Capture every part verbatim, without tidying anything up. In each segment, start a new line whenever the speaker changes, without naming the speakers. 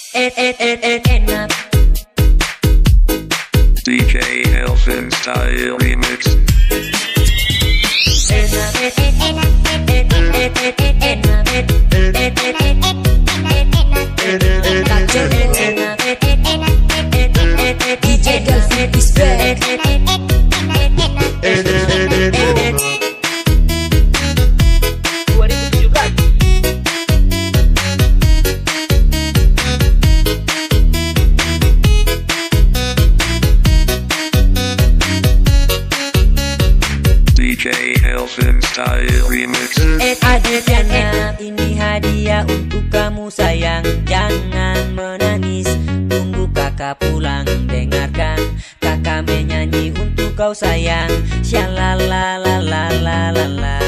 D J Elfin Style Remix.
D J Elfin is back.
D J Elfin Style Remix.
Adriana, ini hadiah untuk kamu sayang. Jangan menangis, tunggu kakak pulang. Dengarkan kakak menyanyi untuk kau sayang. Shalalalalalalalala.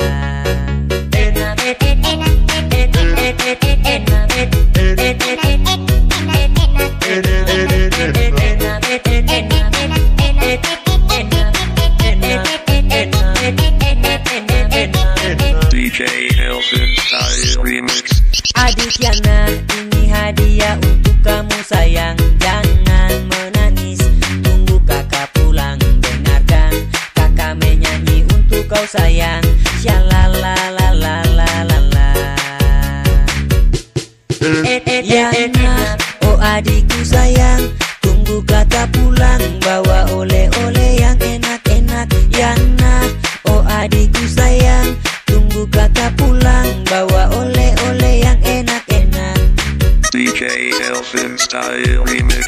D J Elfin Style Remix.
Adriana, ini hadiah untuk kamu sayang. Jangan menangis, tunggu kakak pulang. Dengarkan kakak menyanyi untuk kau sayang. Shalalalalalalalala. Yana, oh adikku sayang, tunggu kakak pulang. Bawa oleh-oleh yang enak-enak. Yana, oh adikku sayang, tunggu kakak pulang. Bawa oleh-oleh yang enak-enak.
D J Elfin Style Remix.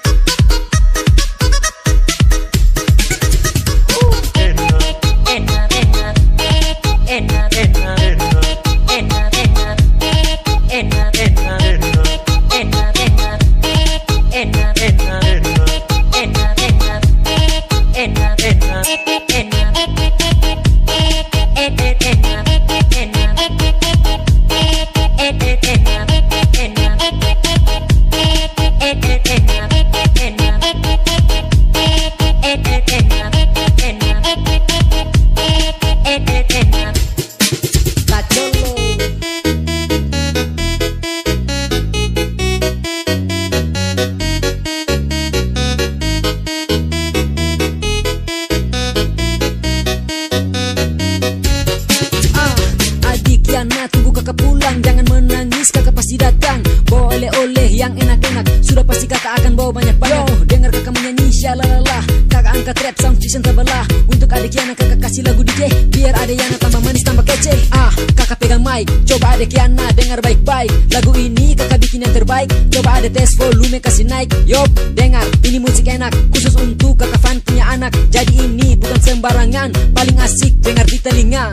Tunggu kakak pulang, jangan menangis, kakak pasti datang. Bawa oleh-oleh yang enak-enak, sudah pasti kakak akan bawa banyak-banyak. Yo, dengar kakak menyanyi syalalala. Kakak angkat rap sound system terbelah. Untuk adik Yana kakak kasih lagu D J, biar adik Yana tambah manis tambah kece. Ah, kakak pegang mic, coba adik Yana dengar baik-baik. Lagu ini kakak bikin yang terbaik, coba ada tes volume kasih naik. Yop, dengar, ini musik enak, khusus untuk kakak fan punya anak. Jadi ini bukan sembarangan, paling asik dengar di telinga.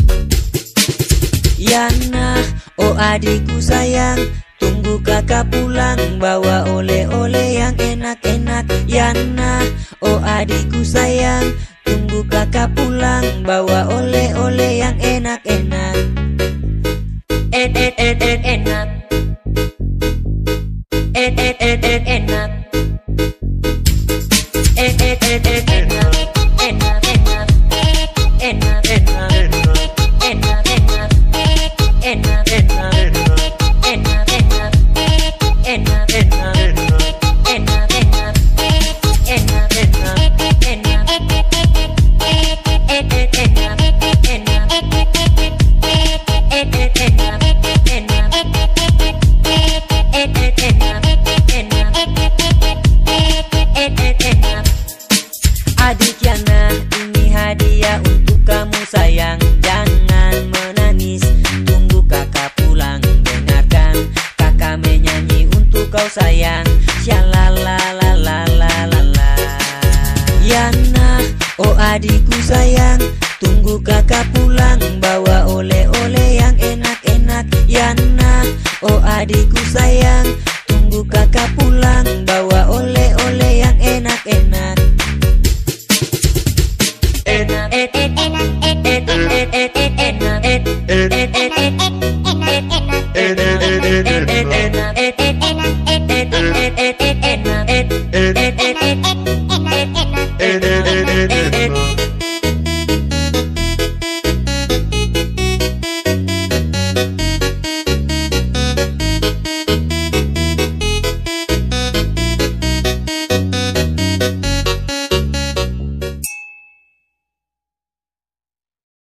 Yana, oh adikku sayang, tunggu kakak pulang. Bawa oleh-oleh yang enak-enak. Yana, oh adikku sayang, tunggu kakak pulang. Bawa oleh-oleh yang enak-enak. Et et et et enak. Et et et et enak. Et et et et enak. Enak enak. Enak enak. Enak enak. Enak enak. Enak enak. Enak enak. Enak enak. Enak enak. Enak. Et et enak. Enak. Et et enak. Enak. Et et enak. Enak. Et et enak. Adik Yana, ini hadiah untuk kamu sayang. Jangan menangis, tunggu kakak pulang. Dengarkan kakak menyanyi untuk kau sayang. Shalalalalalalalala. Yana, oh adikku sayang, tunggu kakak pulang. Bawa oleh-oleh yang enak-enak. Yana, oh adikku sayang, tunggu kakak pulang. Bawa oleh-oleh yang enak-enak. Enak, et et enak, et et et et et enak, et et et et et enak, et et et et et enak, et et et et et